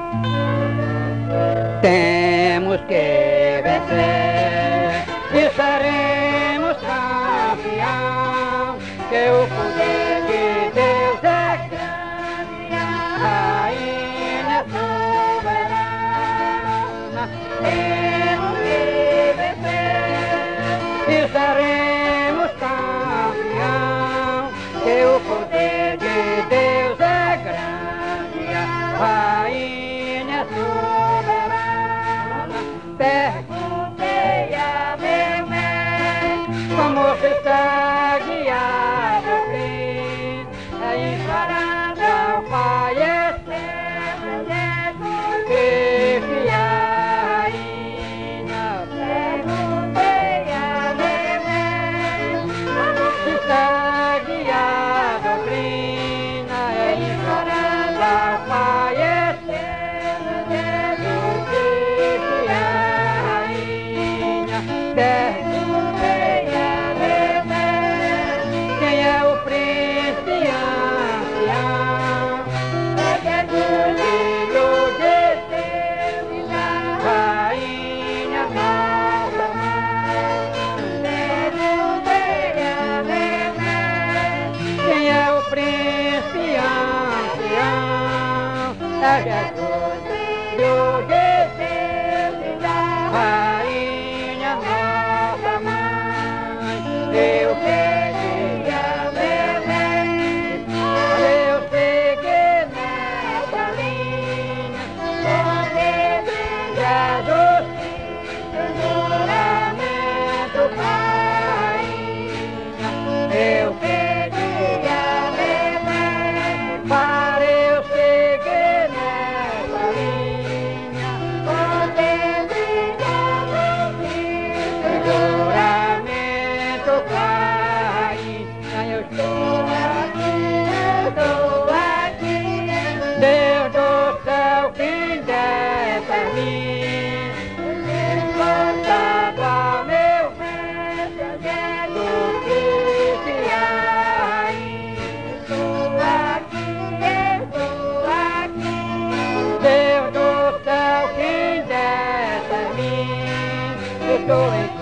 Temos que vencer e seremos campeão, que o poder de Deus é grande, a rainha soberana. Temos que vencer e seremos campeão, que o poder de Deus é grande, a rainha soberana. Perguntei a meu médico como se está guiado o Cristo, encarando ao fallecer, que ainda. Perguntei a meu médico como se está guiado o Cristo, encarando ao fallecer. Perguntei a meu médico quem é o príncipe ancião, é Jesus, filho de Deus, e da rainha nossa mãe. Perguntei a meu médico quem é o príncipe ancião, é Jesus, filho de Deus, e da rainha nossa mãe. Eu pedi a meu médico, eu sei que nessa linha, onde Jesus Cristo, juramento, rainha. Eu pedi a meu médico para eu seguir nessa linha, onde Jesus Cristo, juramento, rainha. Eu estou aqui, Deus do céu, quem determina, encostado ao meu peito, Jesus Cristo, estou aqui, Deus do céu, quem determina, estou em